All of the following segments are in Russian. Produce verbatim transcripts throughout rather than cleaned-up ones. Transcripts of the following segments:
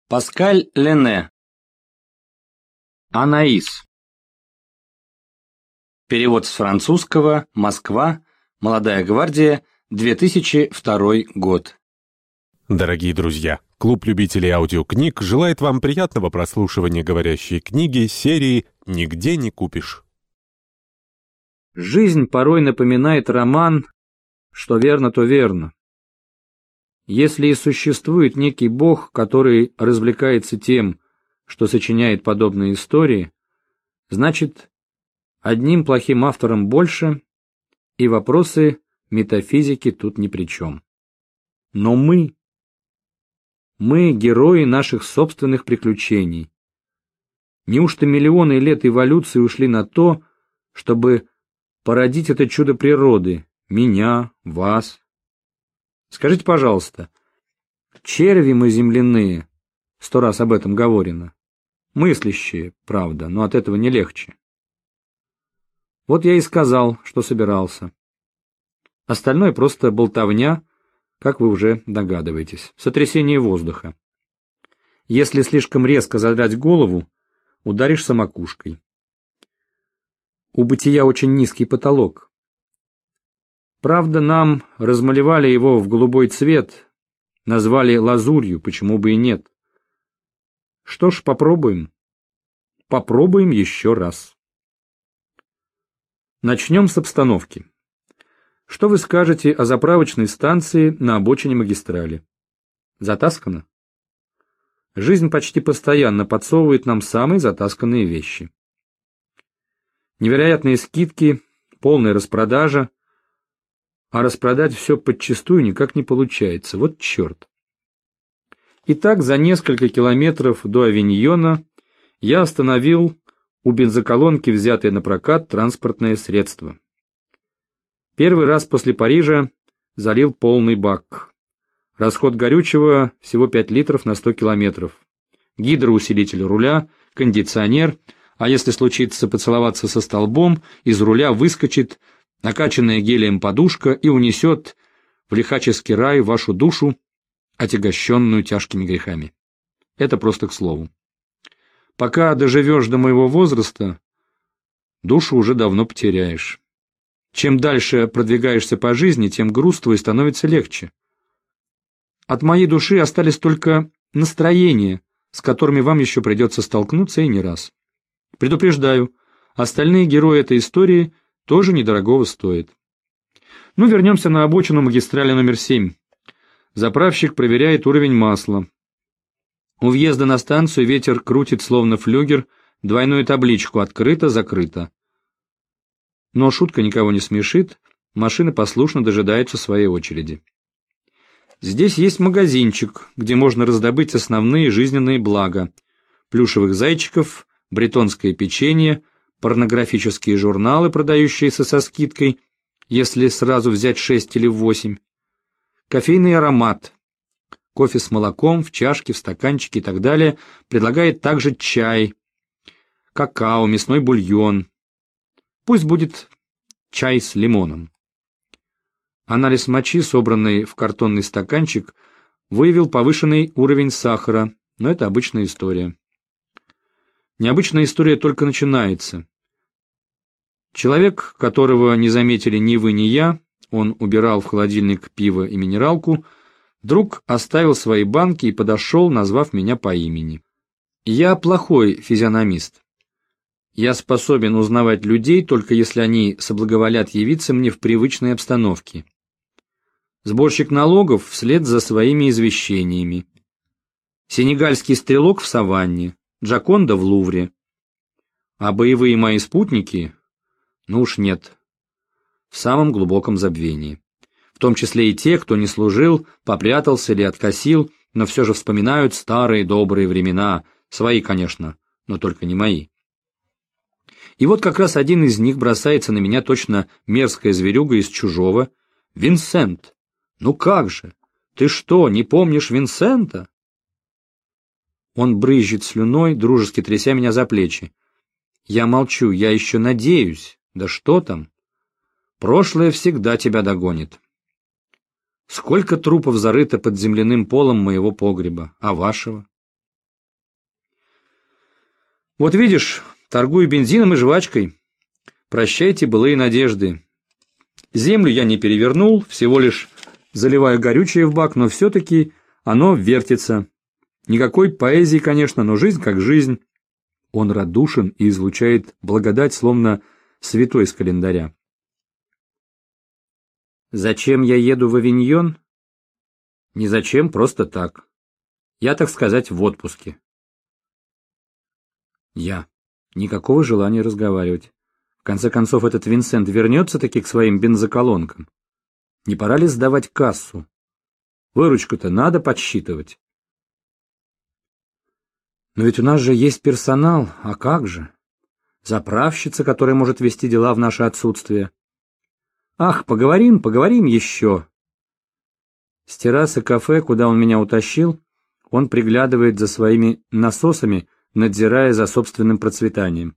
Паскаль Ленне. Анаис. Перевод с французского. Москва. Молодая гвардия. две тысячи второй год. Дорогие друзья, клуб любителей аудиокниг желает вам приятного прослушивания говорящей книги серии «Нигде не купишь». Жизнь порой напоминает роман, что верно, то верно. Если и существует некий бог, который развлекается тем, что сочиняет подобные истории, значит, одним плохим автором больше, и вопросы метафизики тут ни при чем. Но мы, мы герои наших собственных приключений. Неужто миллионы лет эволюции ушли на то, чтобы породить это чудо природы, меня, вас? Скажите, пожалуйста, черви мы земляные, сто раз об этом говорено, мыслящие, правда, но от этого не легче. Вот я и сказал, что собирался. Остальное просто болтовня, как вы уже догадываетесь, сотрясение воздуха. Если слишком резко задрать голову, ударишься макушкой. У бытия очень низкий потолок. Правда, нам размалевали его в голубой цвет, назвали лазурью, почему бы и нет. Что ж, попробуем. Попробуем еще раз. Начнем с обстановки. Что вы скажете о заправочной станции на обочине магистрали? Затаскано? Жизнь почти постоянно подсовывает нам самые затасканные вещи. Невероятные скидки, полная распродажа, а распродать все подчистую никак не получается. Вот черт. Итак, за несколько километров до Авиньона я остановил у бензоколонки взятое на прокат транспортное средство. Первый раз после Парижа залил полный бак. Расход горючего всего пять литров на сто километров. Гидроусилитель руля, кондиционер, а если случится поцеловаться со столбом, из руля выскочит накачанная гелием подушка и унесет в лихаческий рай вашу душу, отягощенную тяжкими грехами. Это просто к слову. Пока доживешь до моего возраста, душу уже давно потеряешь. Чем дальше продвигаешься по жизни, тем груз твой становится легче. От моей души остались только настроения, с которыми вам еще придется столкнуться и не раз. Предупреждаю, остальные герои этой истории тоже недорогого стоят. Ну, вернемся на обочину магистрали номер семь. Заправщик проверяет уровень масла. У въезда на станцию ветер крутит, словно флюгер, двойную табличку «Открыто-закрыто». Но шутка никого не смешит, машина послушно дожидается своей очереди. Здесь есть магазинчик, где можно раздобыть основные жизненные блага: плюшевых зайчиков, бретонское печенье, порнографические журналы, продающиеся со скидкой, если сразу взять шесть или восемь, кофейный аромат, кофе с молоком в чашке, в стаканчике и так далее, предлагает также чай, какао, мясной бульон. Пусть будет чай с лимоном. Анализ мочи, собранный в картонный стаканчик, выявил повышенный уровень сахара, но это обычная история. Необычная история только начинается. Человек, которого не заметили ни вы, ни я, он убирал в холодильник пиво и минералку, вдруг оставил свои банки и подошел, назвав меня по имени. Я плохой физиономист. Я способен узнавать людей, только если они соблаговолят явиться мне в привычной обстановке. Сборщик налогов вслед за своими извещениями. Сенегальский стрелок в саванне. Джоконда в Лувре. А боевые мои спутники, ну уж нет, в самом глубоком забвении. В том числе и те, кто не служил, попрятался или откосил, но все же вспоминают старые добрые времена, свои, конечно, но только не мои. И вот как раз один из них бросается на меня точно мерзкая зверюга из чужого. Винсент! Ну как же? Ты что, не помнишь Винсента? Он брызжет слюной, дружески тряся меня за плечи. Я молчу, я еще надеюсь. Да что там? Прошлое всегда тебя догонит. Сколько трупов зарыто под земляным полом моего погреба, а вашего? Вот видишь, торгую бензином и жвачкой. Прощайте былые надежды. Землю я не перевернул, всего лишь заливаю горючее в бак, но все-таки оно вертится. Никакой поэзии, конечно, но жизнь как жизнь. Он радушен и излучает благодать, словно святой с календаря. Зачем я еду в Авиньон? Не зачем, просто так. Я, так сказать, в отпуске. Я. Никакого желания разговаривать. В конце концов, этот Винсент вернется-таки к своим бензоколонкам. Не пора ли сдавать кассу? Выручку-то надо подсчитывать. Но ведь у нас же есть персонал, а как же? Заправщица, которая может вести дела в наше отсутствие. Ах, поговорим, поговорим еще. С террасы кафе, куда он меня утащил, он приглядывает за своими насосами, надзирая за собственным процветанием.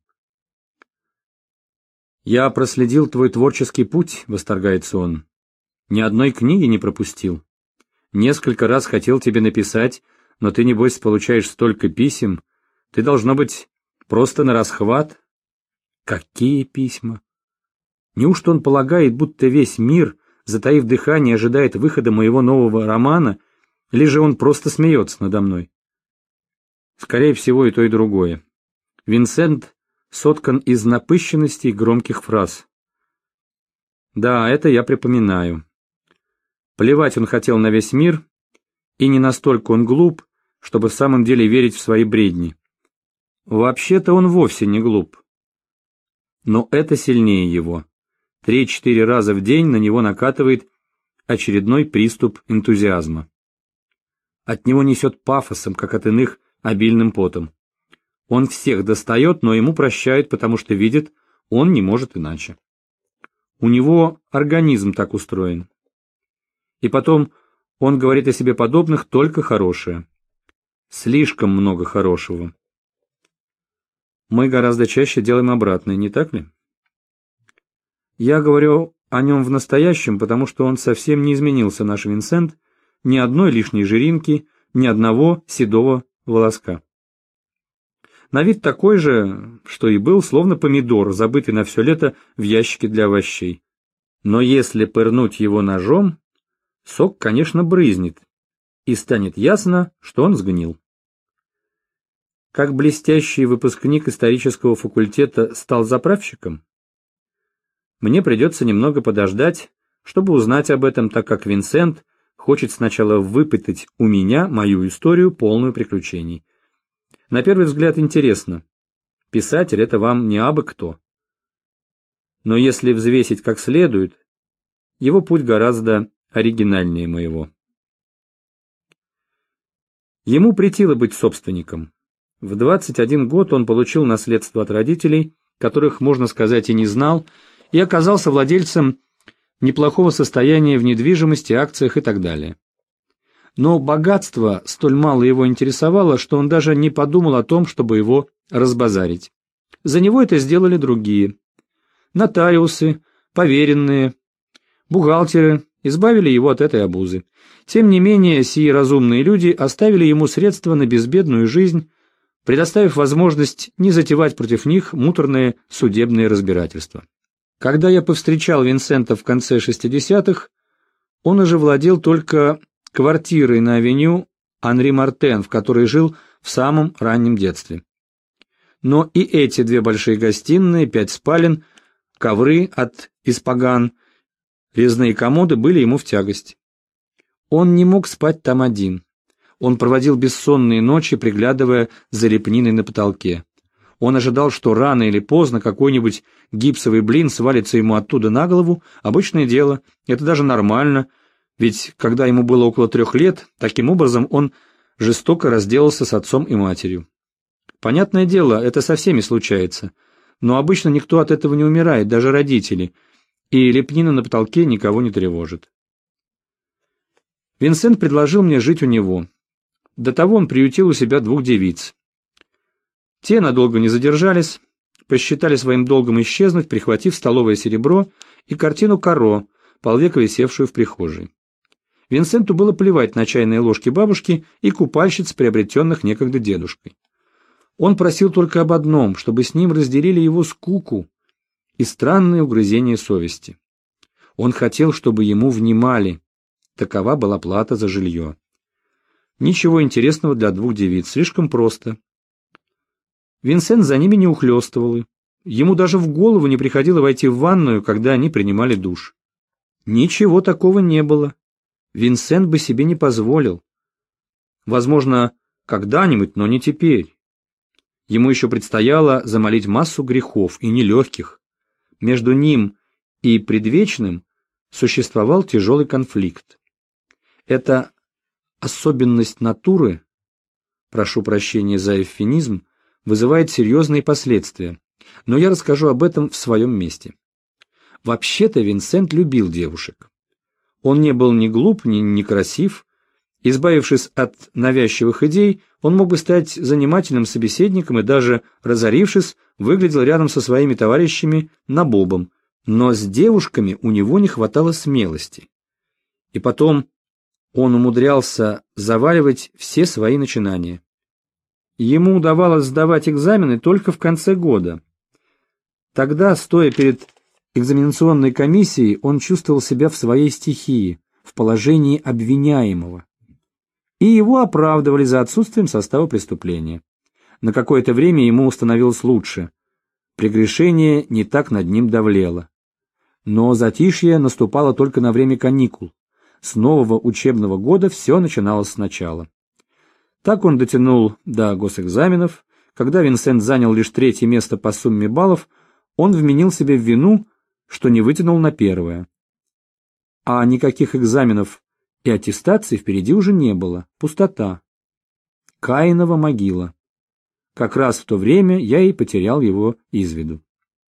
«Я проследил твой творческий путь», — восторгается он. «Ни одной книги не пропустил. Несколько раз хотел тебе написать, но ты, небось, получаешь столько писем. Ты, должно быть, просто на расхват». Какие письма? Неужто он полагает, будто весь мир, затаив дыхание, ожидает выхода моего нового романа, или же он просто смеется надо мной? Скорее всего, и то, и другое. Винсент соткан из напыщенности и громких фраз. Да, это я припоминаю. Плевать он хотел на весь мир, и не настолько он глуп, чтобы в самом деле верить в свои бредни. Вообще-то он вовсе не глуп. Но это сильнее его. Три-четыре раза в день на него накатывает очередной приступ энтузиазма. От него несет пафосом, как от иных, обильным потом. Он всех достает, но ему прощают, потому что видит, он не может иначе. У него организм так устроен. И потом он говорит о себе подобных только хорошее. Слишком много хорошего. Мы гораздо чаще делаем обратное, не так ли? Я говорю о нем в настоящем, потому что он совсем не изменился, наш Винсент, ни одной лишней жиринки, ни одного седого волоска. На вид такой же, что и был, словно помидор, забытый на все лето в ящике для овощей. Но если пырнуть его ножом, сок, конечно, брызнет, и станет ясно, что он сгнил. Как блестящий выпускник исторического факультета стал заправщиком? Мне придется немного подождать, чтобы узнать об этом, так как Винсент хочет сначала выпытать у меня мою историю, полную приключений. На первый взгляд интересно. Писатель — это вам не абы кто. Но если взвесить как следует, его путь гораздо оригинальнее моего. Ему претило быть собственником. В двадцать один год он получил наследство от родителей, которых, можно сказать, и не знал, и оказался владельцем неплохого состояния в недвижимости, акциях и так далее. Но богатство столь мало его интересовало, что он даже не подумал о том, чтобы его разбазарить. За него это сделали другие. Нотариусы, поверенные, бухгалтеры избавили его от этой обузы. Тем не менее, сии разумные люди оставили ему средства на безбедную жизнь, предоставив возможность не затевать против них муторные судебные разбирательства. Когда я повстречал Винсента в конце шестидесятых, он уже владел только квартирой на авеню Анри Мартен, в которой жил в самом раннем детстве. Но и эти две большие гостиные, пять спален, ковры от испаган, резные комоды были ему в тягость. Он не мог спать там один. Он проводил бессонные ночи, приглядывая за лепниной на потолке. Он ожидал, что рано или поздно какой-нибудь гипсовый блин свалится ему оттуда на голову. Обычное дело, это даже нормально, ведь когда ему было около трех лет, таким образом он жестоко разделался с отцом и матерью. Понятное дело, это со всеми случается, но обычно никто от этого не умирает, даже родители, и лепнина на потолке никого не тревожит. Винсент предложил мне жить у него. До того он приютил у себя двух девиц. Те надолго не задержались, посчитали своим долгом исчезнуть, прихватив столовое серебро и картину Каро, полвека висевшую в прихожей. Винсенту было плевать на чайные ложки бабушки и купальщиц, приобретенных некогда дедушкой. Он просил только об одном, чтобы с ним разделили его скуку и странные угрызения совести. Он хотел, чтобы ему внимали. Такова была плата за жилье. Ничего интересного для двух девиц, слишком просто. Винсент за ними не ухлёстывал. Ему даже в голову не приходило войти в ванную, когда они принимали душ. Ничего такого не было. Винсент бы себе не позволил. Возможно, когда-нибудь, но не теперь. Ему еще предстояло замолить массу грехов, и нелегких. Между ним и предвечным существовал тяжелый конфликт. Эта особенность натуры, прошу прощения за эвфемизм, вызывает серьезные последствия, но я расскажу об этом в своем месте. Вообще-то Винсент любил девушек. Он не был ни глуп, ни некрасив. Избавившись от навязчивых идей, он мог бы стать занимательным собеседником и даже, разорившись, выглядел рядом со своими товарищами набобом, но с девушками у него не хватало смелости. И потом он умудрялся заваливать все свои начинания. Ему удавалось сдавать экзамены только в конце года. Тогда, стоя перед экзаменационной комиссией, он чувствовал себя в своей стихии, в положении обвиняемого. И его оправдывали за отсутствием состава преступления. На какое-то время ему становилось лучше. Прегрешение не так над ним давлело. Но затишье наступало только на время каникул. С нового учебного года все начиналось сначала. Так он дотянул до госэкзаменов. Когда Винсент занял лишь третье место по сумме баллов, он вменил себе в вину, что не вытянул на первое. А никаких экзаменов и аттестаций впереди уже не было. Пустота. Каинова могила. Как раз в то время я и потерял его из виду.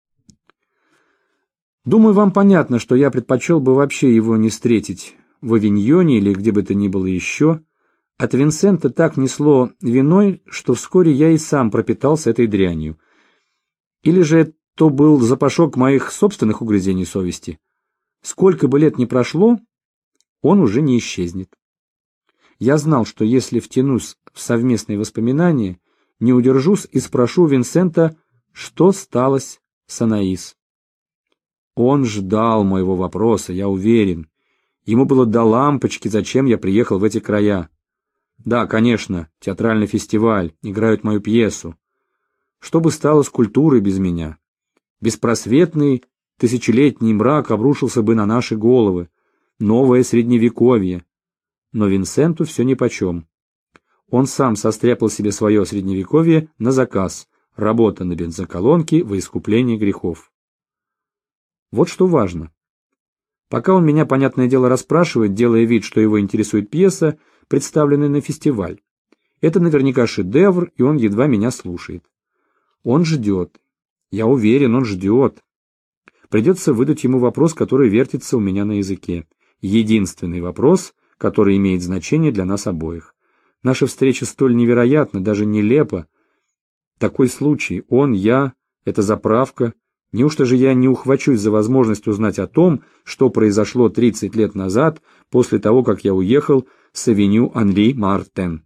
Думаю, вам понятно, что я предпочел бы вообще его не встретить в Авиньоне или где бы то ни было еще. От Винсента так несло виной, что вскоре я и сам пропитался этой дрянью. Или же то был запашок моих собственных угрызений совести. Сколько бы лет ни прошло, он уже не исчезнет. Я знал, что если втянусь в совместные воспоминания, не удержусь и спрошу Винсента, что сталось с Анаис. Он ждал моего вопроса, я уверен. Ему было до лампочки, зачем я приехал в эти края. Да, конечно, театральный фестиваль, играют мою пьесу. Что бы стало с культурой без меня? Беспросветный тысячелетний мрак обрушился бы на наши головы. Новое средневековье. Но Винсенту все нипочем. Он сам состряпал себе свое средневековье на заказ, работа на бензоколонке во искупление грехов. Вот что важно. Пока он меня, понятное дело, расспрашивает, делая вид, что его интересует пьеса, представленная на фестиваль. Это наверняка шедевр, и он едва меня слушает. Он ждет. Я уверен, он ждет. Придется выдать ему вопрос, который вертится у меня на языке. Единственный вопрос, который имеет значение для нас обоих. Наша встреча столь невероятна, даже нелепа. Такой случай, он, я, это заправка. Неужто же я не ухвачусь за возможность узнать о том, что произошло тридцать лет назад, после того, как я уехал с авеню Анри Мартен?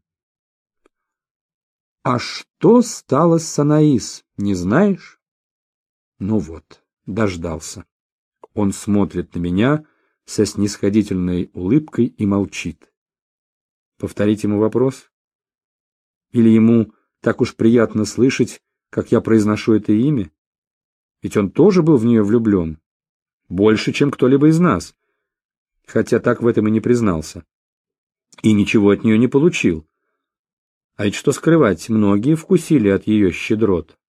А что стало с Анаис, не знаешь? Ну вот, дождался. Он смотрит на меня со снисходительной улыбкой и молчит. Повторить ему вопрос? Или ему так уж приятно слышать, как я произношу это имя? Ведь он тоже был в нее влюблен. Больше, чем кто-либо из нас. Хотя так в этом и не признался. И ничего от нее не получил. А ведь что скрывать, многие вкусили от ее щедрот.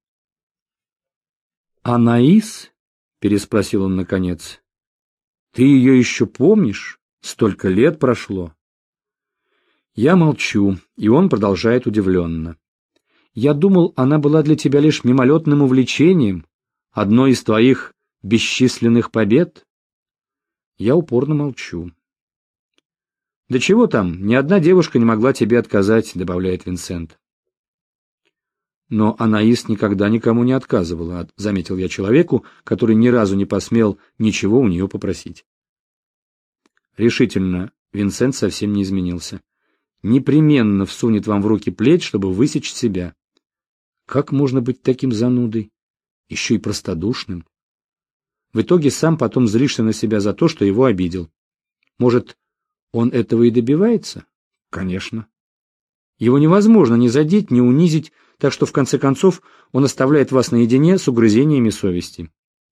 «Анаис?» — переспросил он наконец. «Ты ее еще помнишь? Столько лет прошло». Я молчу, и он продолжает удивленно. «Я думал, она была для тебя лишь мимолетным увлечением, одной из твоих бесчисленных побед». Я упорно молчу. «Да чего там, ни одна девушка не могла тебе отказать», — добавляет Винсент. «Но Анаис никогда никому не отказывала», — заметил я человеку, который ни разу не посмел ничего у нее попросить. Решительно, Винсент совсем не изменился. Непременно всунет вам в руки плеть, чтобы высечь себя. Как можно быть таким занудой? Еще и простодушным. В итоге сам потом злишься на себя за то, что его обидел. Может, он этого и добивается? Конечно. Его невозможно ни задеть, ни унизить, так что в конце концов он оставляет вас наедине с угрызениями совести.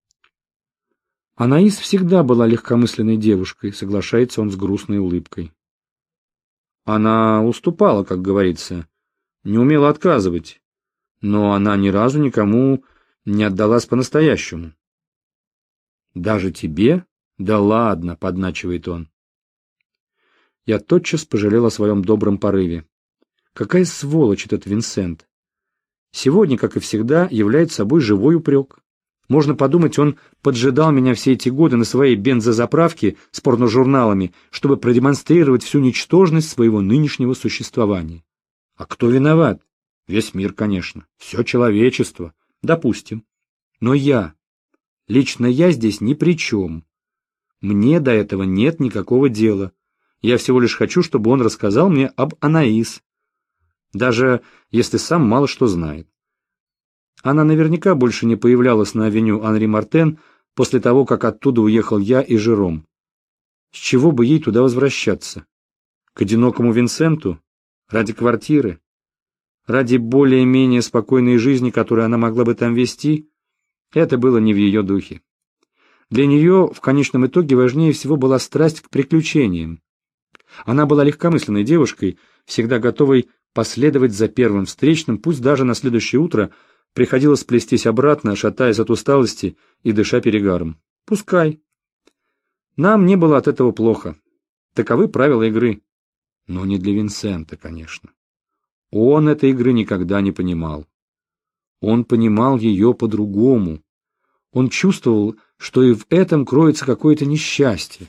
Анаис всегда была легкомысленной девушкой, соглашается он с грустной улыбкой. Она уступала, как говорится, не умела отказывать, но она ни разу никому не отдалась по-настоящему. «Даже тебе? Да ладно», — подначивает он. Я тотчас пожалел о своем добром порыве. Какая сволочь этот Винсент! Сегодня, как и всегда, является собой живой упрек. Можно подумать, он поджидал меня все эти годы на своей бензозаправке с порножурналами, чтобы продемонстрировать всю ничтожность своего нынешнего существования. А кто виноват? Весь мир, конечно. Все человечество. Допустим. Но я, лично я здесь ни при чем. Мне до этого нет никакого дела. Я всего лишь хочу, чтобы он рассказал мне об Анаис, даже если сам мало что знает. Она наверняка больше не появлялась на авеню Анри Мартен после того, как оттуда уехал я и Жером. С чего бы ей туда возвращаться? К одинокому Винсенту? Ради квартиры? Ради более-менее спокойной жизни, которую она могла бы там вести? Это было не в ее духе. Для нее в конечном итоге важнее всего была страсть к приключениям. Она была легкомысленной девушкой, всегда готовой последовать за первым встречным, пусть даже на следующее утро приходилось плестись обратно, шатаясь от усталости и дыша перегаром. Пускай. Нам не было от этого плохо. Таковы правила игры. Но не для Винсента, конечно. Он этой игры никогда не понимал. Он понимал ее по-другому. Он чувствовал, что и в этом кроется какое-то несчастье.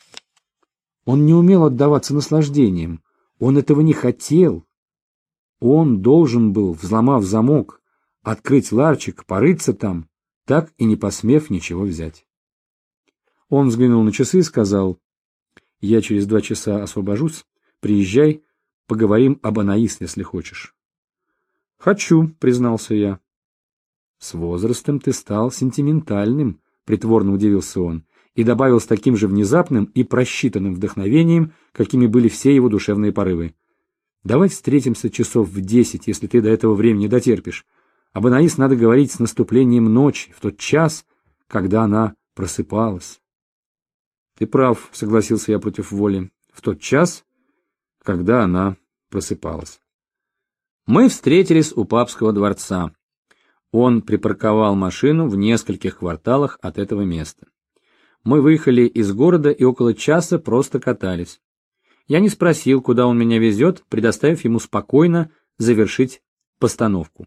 Он не умел отдаваться наслаждениям. Он этого не хотел. Он должен был, взломав замок, открыть ларчик, порыться там, так и не посмев ничего взять. Он взглянул на часы и сказал: «Я через два часа освобожусь, приезжай, поговорим об Анаис, если хочешь». «Хочу», — признался я. «С возрастом ты стал сентиментальным», — притворно удивился он, и добавил с таким же внезапным и просчитанным вдохновением, какими были все его душевные порывы: «Давай встретимся часов в десять, если ты до этого времени дотерпишь. Об Анаис надо говорить с наступлением ночи, в тот час, когда она просыпалась». «Ты прав», — согласился я против воли, — «в тот час, когда она просыпалась». Мы встретились у папского дворца. Он припарковал машину в нескольких кварталах от этого места. Мы выехали из города и около часа просто катались. Я не спросил, куда он меня везет, предоставив ему спокойно завершить постановку.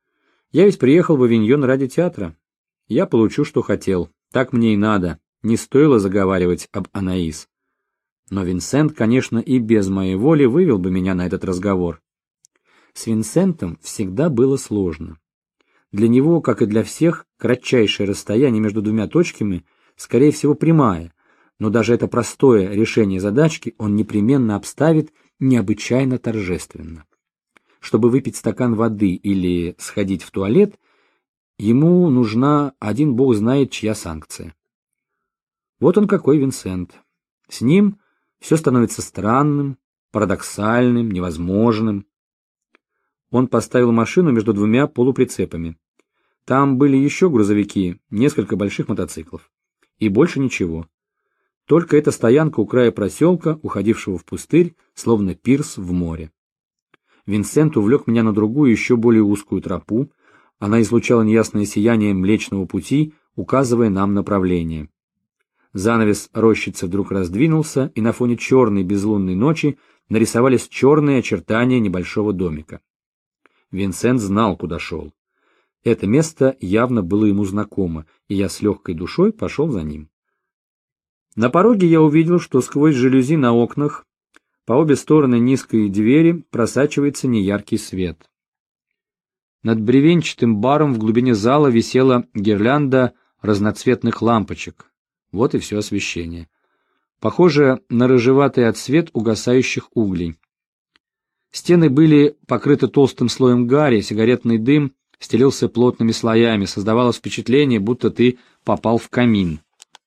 Я ведь приехал в Авиньон ради театра. Я получу, что хотел. Так мне и надо. Не стоило заговаривать об Анаис. Но Винсент, конечно, и без моей воли вывел бы меня на этот разговор. С Винсентом всегда было сложно. Для него, как и для всех, кратчайшее расстояние между двумя точками, скорее всего, прямая, но даже это простое решение задачки он непременно обставит необычайно торжественно. Чтобы выпить стакан воды или сходить в туалет, ему нужна один бог знает чья санкция. Вот он какой Винсент. С ним все становится странным, парадоксальным, невозможным. Он поставил машину между двумя полуприцепами. Там были еще грузовики, несколько больших мотоциклов. И больше ничего. Только эта стоянка у края проселка, уходившего в пустырь, словно пирс в море. Винсент увлек меня на другую, еще более узкую тропу. Она излучала неясное сияние Млечного Пути, указывая нам направление. Занавес рощицы вдруг раздвинулся, и на фоне черной безлунной ночи нарисовались черные очертания небольшого домика. Винсент знал, куда шел. Это место явно было ему знакомо, и я с легкой душой пошел за ним. На пороге я увидел, что сквозь жалюзи на окнах по обе стороны низкой двери просачивается неяркий свет. Над бревенчатым баром в глубине зала висела гирлянда разноцветных лампочек. Вот и все освещение. Похоже на рыжеватый отсвет угасающих углей. Стены были покрыты толстым слоем гари, сигаретный дым стелился плотными слоями, создавалось впечатление, будто ты попал в камин.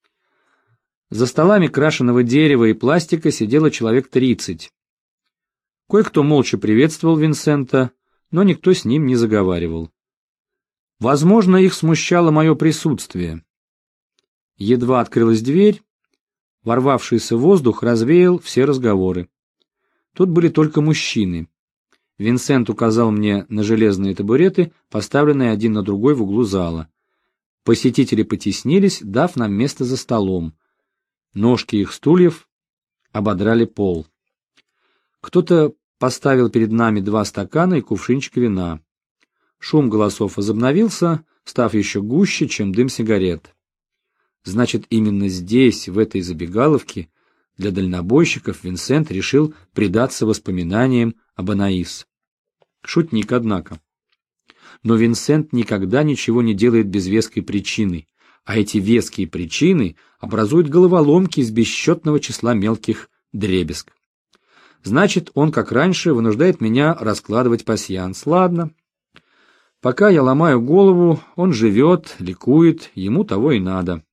За столами крашеного дерева и пластика сидело человек тридцать. Кое-кто молча приветствовал Винсента, но никто с ним не заговаривал. Возможно, их смущало мое присутствие. Едва открылась дверь, ворвавшийся воздух развеял все разговоры. Тут были только мужчины. Винсент указал мне на железные табуреты, поставленные один на другой в углу зала. Посетители потеснились, дав нам место за столом. Ножки их стульев ободрали пол. Кто-то поставил перед нами два стакана и кувшинчик вина. Шум голосов возобновился, став еще гуще, чем дым сигарет. Значит, именно здесь, в этой забегаловке, для дальнобойщиков Винсент решил предаться воспоминаниям об Анаис. Шутник, однако. Но Винсент никогда ничего не делает без веской причины, а эти веские причины образуют головоломки из бесчетного числа мелких дребезг. Значит, он, как раньше, вынуждает меня раскладывать пасьянс. Ладно. Пока я ломаю голову, он живет, ликует, ему того и надо.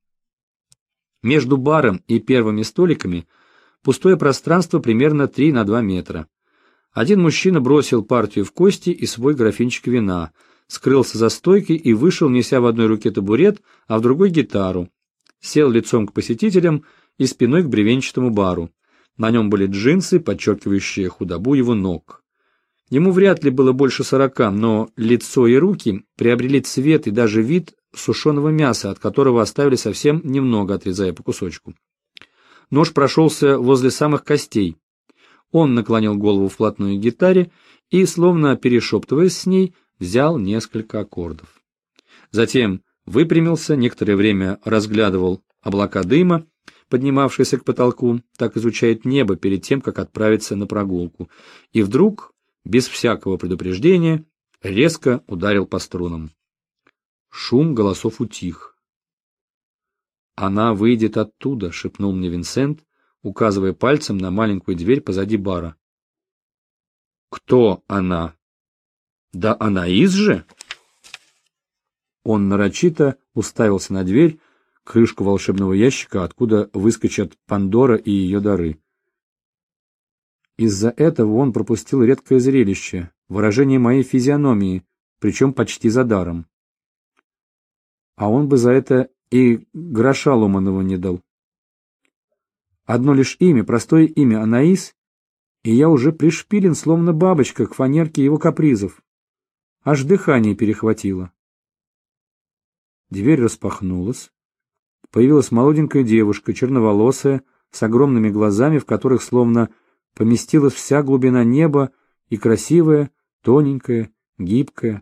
Между баром и первыми столиками пустое пространство примерно три на два метра. Один мужчина бросил партию в кости и свой графинчик вина, скрылся за стойкой и вышел, неся в одной руке табурет, а в другой гитару. Сел лицом к посетителям и спиной к бревенчатому бару. На нем были джинсы, подчеркивающие худобу его ног. Ему вряд ли было больше сорока, но лицо и руки приобрели цвет и даже вид сушеного мяса, от которого оставили совсем немного, отрезая по кусочку. Нож прошелся возле самых костей. Он наклонил голову вплотную к гитаре и, словно перешептываясь с ней, взял несколько аккордов. Затем выпрямился, некоторое время разглядывал облака дыма, поднимавшиеся к потолку, так изучает небо перед тем, как отправиться на прогулку, и вдруг, без всякого предупреждения, резко ударил по струнам. Шум голосов утих. «Она выйдет оттуда», — шепнул мне Винсент, указывая пальцем на маленькую дверь позади бара. «Кто она?» «Да Анаис же!» Он нарочито уставился на дверь, крышку волшебного ящика, откуда выскочат Пандора и ее дары. Из-за этого он пропустил редкое зрелище, выражение моей физиономии, причем почти за даром. А он бы за это и гроша ломаного не дал. Одно лишь имя, простое имя Анаис, и я уже пришпилен, словно бабочка, к фанерке его капризов. Аж дыхание перехватило. Дверь распахнулась. Появилась молоденькая девушка, черноволосая, с огромными глазами, в которых словно поместилась вся глубина неба, и красивая, тоненькая, гибкая.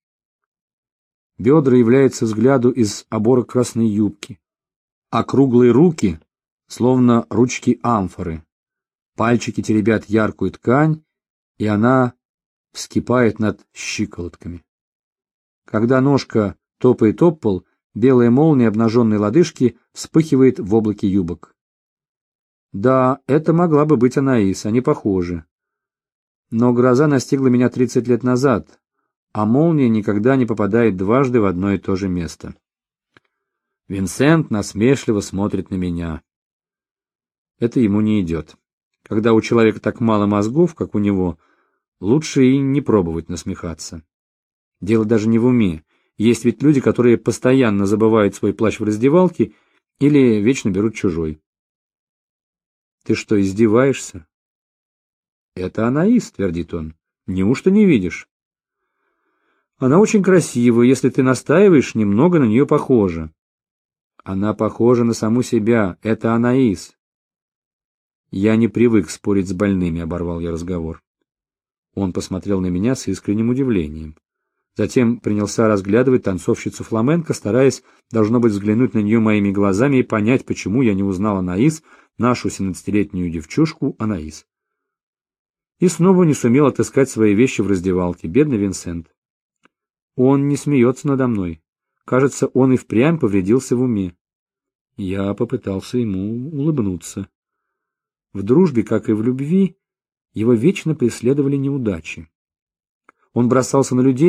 Бедра являются взгляду из оборок красной юбки, а круглые руки, словно ручки амфоры. Пальчики теребят яркую ткань, и она вскипает над щиколотками. Когда ножка топает об пол, белая молния обнаженной лодыжки вспыхивает в облаке юбок. Да, это могла бы быть Анаис, они похожи. Но гроза настигла меня тридцать лет назад, а молния никогда не попадает дважды в одно и то же место. Винсент насмешливо смотрит на меня. Это ему не идет. Когда у человека так мало мозгов, как у него, лучше и не пробовать насмехаться. Дело даже не в уме. Есть ведь люди, которые постоянно забывают свой плащ в раздевалке или вечно берут чужой. Ты что, издеваешься? Это Анаис, твердит он. Неужто не видишь? Она очень красива, если ты настаиваешь, немного на нее похожа. Она похожа на саму себя. Это Анаис. Я не привык спорить с больными, оборвал я разговор. Он посмотрел на меня с искренним удивлением. Затем принялся разглядывать танцовщицу фламенко, стараясь, должно быть, взглянуть на нее моими глазами и понять, почему я не узнал Анаис, нашу семнадцатилетнюю девчушку Анаис. И снова не сумел отыскать свои вещи в раздевалке, бедный Винсент. Он не смеется надо мной. Кажется, он и впрямь повредился в уме. Я попытался ему улыбнуться. В дружбе, как и в любви, его вечно преследовали неудачи. Он бросался на людей,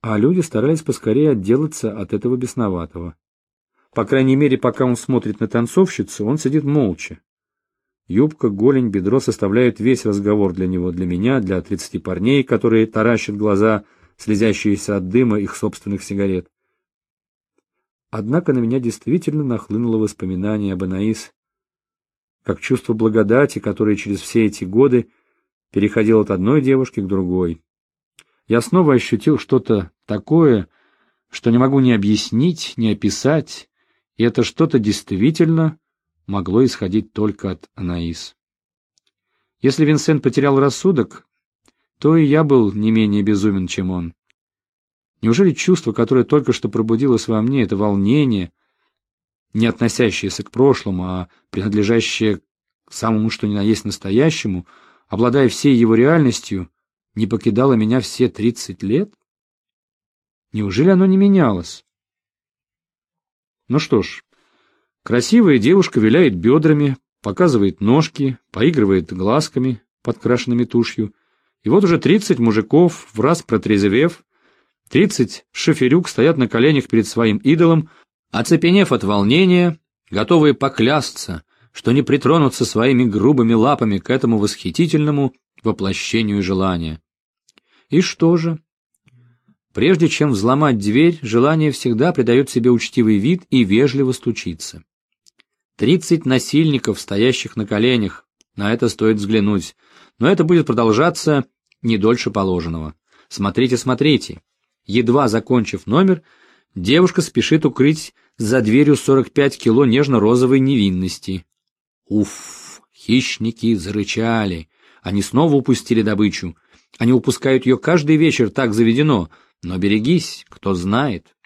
а люди старались поскорее отделаться от этого бесноватого. По крайней мере, пока он смотрит на танцовщицу, он сидит молча. Юбка, голень, бедро составляют весь разговор для него, для меня, для тридцати парней, которые таращат глаза, слезящиеся от дыма их собственных сигарет. Однако на меня действительно нахлынуло воспоминание об Анаис, как чувство благодати, которое через все эти годы переходило от одной девушки к другой. Я снова ощутил что-то такое, что не могу ни объяснить, ни описать, и это что-то действительно могло исходить только от Анаис. Если Винсент потерял рассудок, то и я был не менее безумен, чем он. Неужели чувство, которое только что пробудилось во мне, это волнение, не относящееся к прошлому, а принадлежащее к самому что ни на есть настоящему, обладая всей его реальностью, не покидало меня все тридцать лет? Неужели оно не менялось? Ну что ж, красивая девушка виляет бедрами, показывает ножки, поигрывает глазками, подкрашенными тушью, и вот уже тридцать мужиков, враз протрезвев, тридцать шоферюк стоят на коленях перед своим идолом, оцепенев от волнения, готовые поклясться, что не притронутся своими грубыми лапами к этому восхитительному воплощению желания. И что же? Прежде чем взломать дверь, желание всегда придает себе учтивый вид и вежливо стучится. Тридцать насильников, стоящих на коленях, на это стоит взглянуть, но это будет продолжаться не дольше положенного. Смотрите, смотрите. Едва закончив номер, девушка спешит укрыть за дверью сорок пять кило нежно-розовой невинности. Уф, хищники зарычали. Они снова упустили добычу. Они упускают ее каждый вечер, так заведено. Но берегись, кто знает,